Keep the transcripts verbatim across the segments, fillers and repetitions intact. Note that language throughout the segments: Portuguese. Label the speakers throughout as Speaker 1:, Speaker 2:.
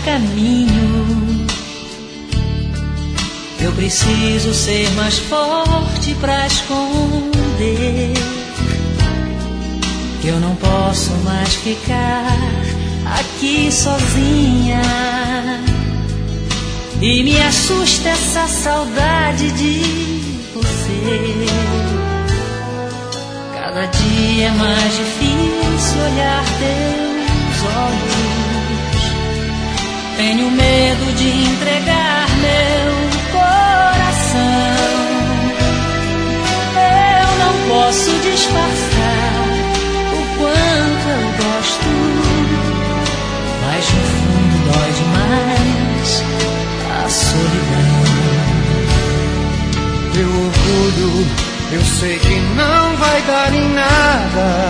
Speaker 1: caminho. Eu preciso ser mais forte pra esconder que eu não posso mais ficar aqui sozinha. E me assusta essa saudade de você. Cada dia é mais difícil olhar teus olhos. Tenho medo de entregar meu coração. Eu não posso disfarçar o quanto eu gosto, mas no fundo dói demais a solidão.
Speaker 2: Meu orgulho, eu sei que não vai dar em nada.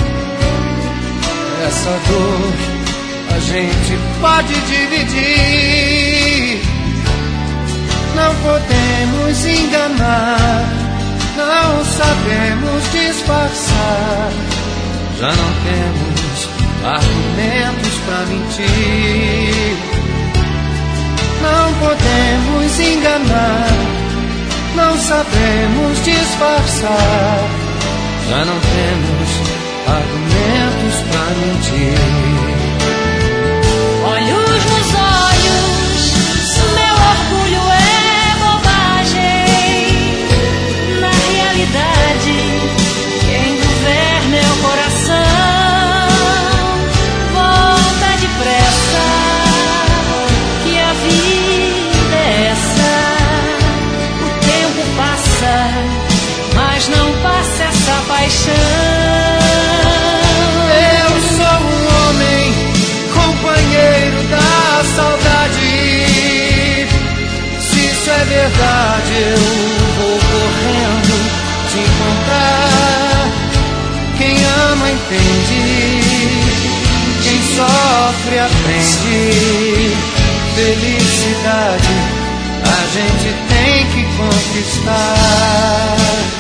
Speaker 2: Essa dor a gente pode dividir. Não podemos enganar, não sabemos disfarçar. Já não temos argumentos pra mentir. Não podemos enganar, não sabemos disfarçar. Já não temos argumentos pra mentir.
Speaker 1: Olhos nos olhos, meu orgulho é bobagem. Na realidade, quem governa meu coração. Volta depressa, que a vida é essa. O tempo passa, mas não passa essa paixão.
Speaker 2: Verdade, eu vou correndo te encontrar. Quem ama entende, quem sofre aprende. Felicidade a gente tem que conquistar.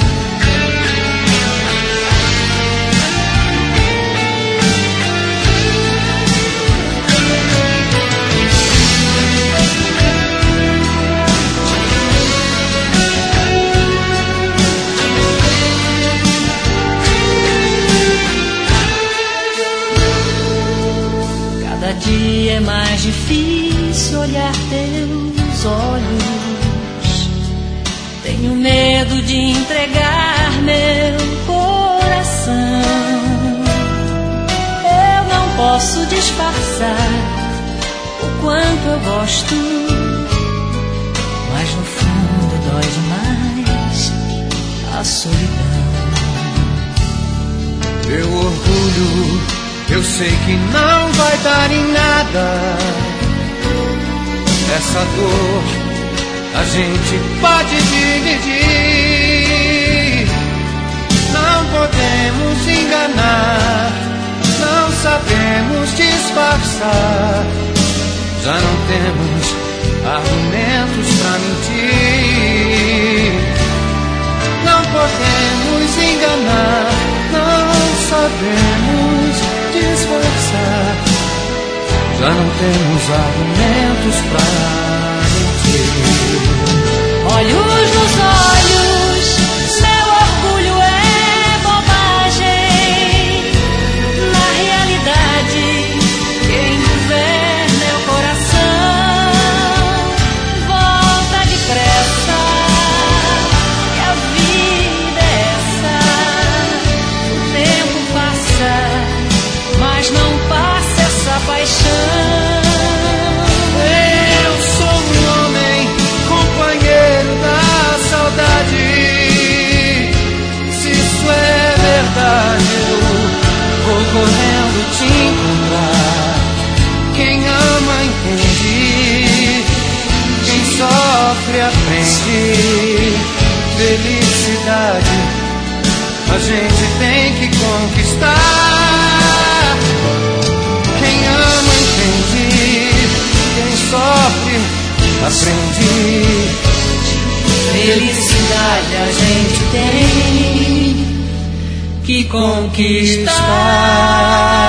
Speaker 1: Cada dia é mais difícil olhar teus olhos. Tenho medo de entregar meu coração. Eu não posso disfarçar o quanto eu gosto, mas no fundo dói demais a solidão.
Speaker 2: Meu orgulho, eu sei que não vai dar em nada. Essa dor a gente pode dividir. Não podemos enganar, não sabemos disfarçar. Já não temos argumentos pra mentir. Não podemos enganar, não sabemos disfarçar. Já não temos argumentos pra mentir.
Speaker 1: Olhos nos olhos, meu orgulho é bobagem. Na realidade, quem governa meu coração. Volta depressa, que a vida é essa. O tempo passa, mas não passa essa paixão.
Speaker 2: Eu sou um homem, companheiro da saudade. Se isso é verdade, eu vou correndo te encontrar. Quem ama entende, quem sofre aprende. Felicidade a gente tem que conquistar. Quem ama entende, quem sofre aprende.
Speaker 1: Felicidade a gente tem que conquistar.